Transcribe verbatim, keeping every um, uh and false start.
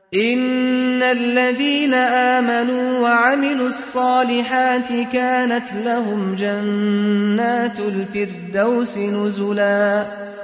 إن الذين آمنوا وعملوا الصالحات كانت لهم جنات الفردوس نزلا